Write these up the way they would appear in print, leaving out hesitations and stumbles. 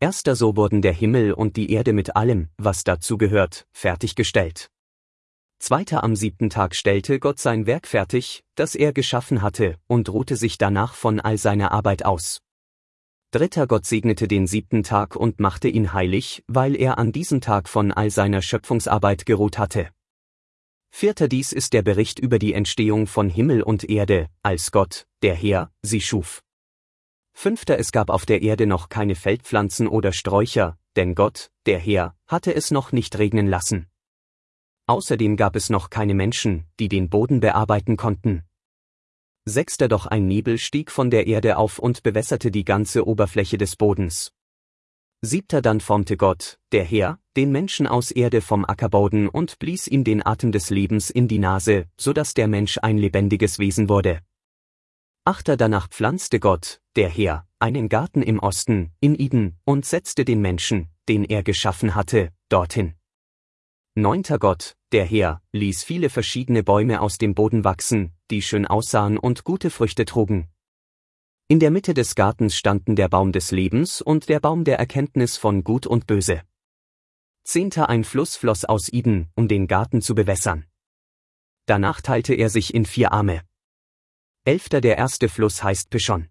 Erster so wurden der Himmel und die Erde mit allem, was dazu gehört, fertiggestellt. Zweiter am 7. Tag stellte Gott sein Werk fertig, das er geschaffen hatte, und ruhte sich danach von all seiner Arbeit aus. Dritter Gott segnete den 7. Tag und machte ihn heilig, weil er an diesem Tag von all seiner Schöpfungsarbeit geruht hatte. Vierter dies ist der Bericht über die Entstehung von Himmel und Erde, als Gott, der Herr, sie schuf. Fünfter es gab auf der Erde noch keine Feldpflanzen oder Sträucher, denn Gott, der Herr, hatte es noch nicht regnen lassen. Außerdem gab es noch keine Menschen, die den Boden bearbeiten konnten. Sechster doch ein Nebel stieg von der Erde auf und bewässerte die ganze Oberfläche des Bodens. Siebter dann formte Gott, der Herr, den Menschen aus Erde vom Ackerboden und blies ihm den Atem des Lebens in die Nase, so dass der Mensch ein lebendiges Wesen wurde. Achter danach pflanzte Gott, der Herr, einen Garten im Osten, in Eden, und setzte den Menschen, den er geschaffen hatte, dorthin. Neunter Gott, der Herr, ließ viele verschiedene Bäume aus dem Boden wachsen, die schön aussahen und gute Früchte trugen. In der Mitte des Gartens standen der Baum des Lebens und der Baum der Erkenntnis von Gut und Böse. Zehnter ein Fluss floss aus Eden, um den Garten zu bewässern. Danach teilte er sich in 4 Arme. Elfter der erste Fluss heißt Pishon.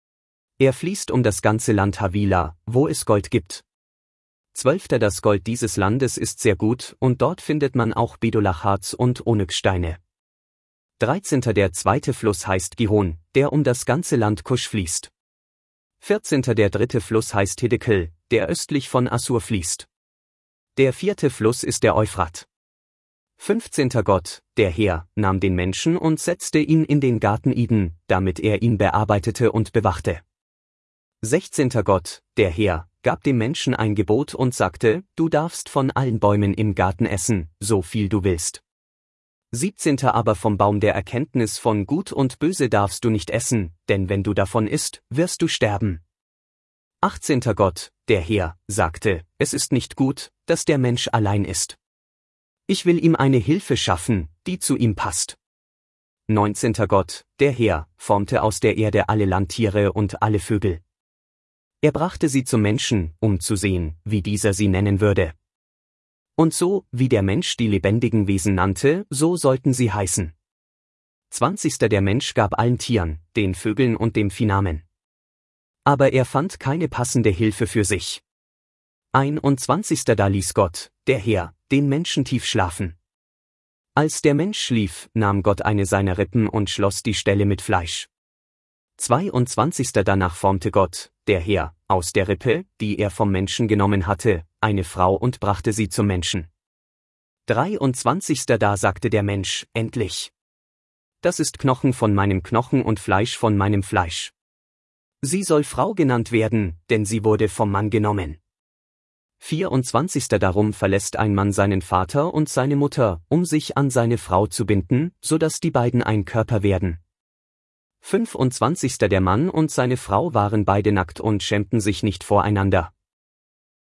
Er fließt um das ganze Land Havila, wo es Gold gibt. 12. Das Gold dieses Landes ist sehr gut, und dort findet man auch Bedolachharz und Onyxsteine. 13. Der zweite Fluss heißt Gihon, der um das ganze Land Kusch fließt. 14. Der dritte Fluss heißt Hiddekel, der östlich von Assur fließt. Der 4. Fluss ist der Euphrat. 15. Gott, der Herr, nahm den Menschen und setzte ihn in den Garten Eden, damit er ihn bearbeitete und bewachte. 16. Gott, der Herr, gab dem Menschen ein Gebot und sagte, du darfst von allen Bäumen im Garten essen, so viel du willst. 17. Aber vom Baum der Erkenntnis von Gut und Böse darfst du nicht essen, denn wenn du davon isst, wirst du sterben. 18. Gott, der Herr, sagte, es ist nicht gut, dass der Mensch allein ist. Ich will ihm eine Hilfe schaffen, die zu ihm passt. 19. Gott, der Herr, formte aus der Erde alle Landtiere und alle Vögel. Er brachte sie zum Menschen, um zu sehen, wie dieser sie nennen würde. Und so, wie der Mensch die lebendigen Wesen nannte, so sollten sie heißen. 20. Der Mensch gab allen Tieren, den Vögeln und dem Vieh Namen. Aber er fand keine passende Hilfe für sich. 21. Da ließ Gott, der Herr, den Menschen tief schlafen. Als der Mensch schlief, nahm Gott eine seiner Rippen und schloss die Stelle mit Fleisch. 22. Danach formte Gott, der Herr, aus der Rippe, die er vom Menschen genommen hatte, eine Frau und brachte sie zum Menschen. 23. Da sagte der Mensch, endlich. Das ist Knochen von meinem Knochen und Fleisch von meinem Fleisch. Sie soll Frau genannt werden, denn sie wurde vom Mann genommen. 24. Darum verlässt ein Mann seinen Vater und seine Mutter, um sich an seine Frau zu binden, so dass die beiden ein Körper werden. 25. Der Mann und seine Frau waren beide nackt und schämten sich nicht voreinander.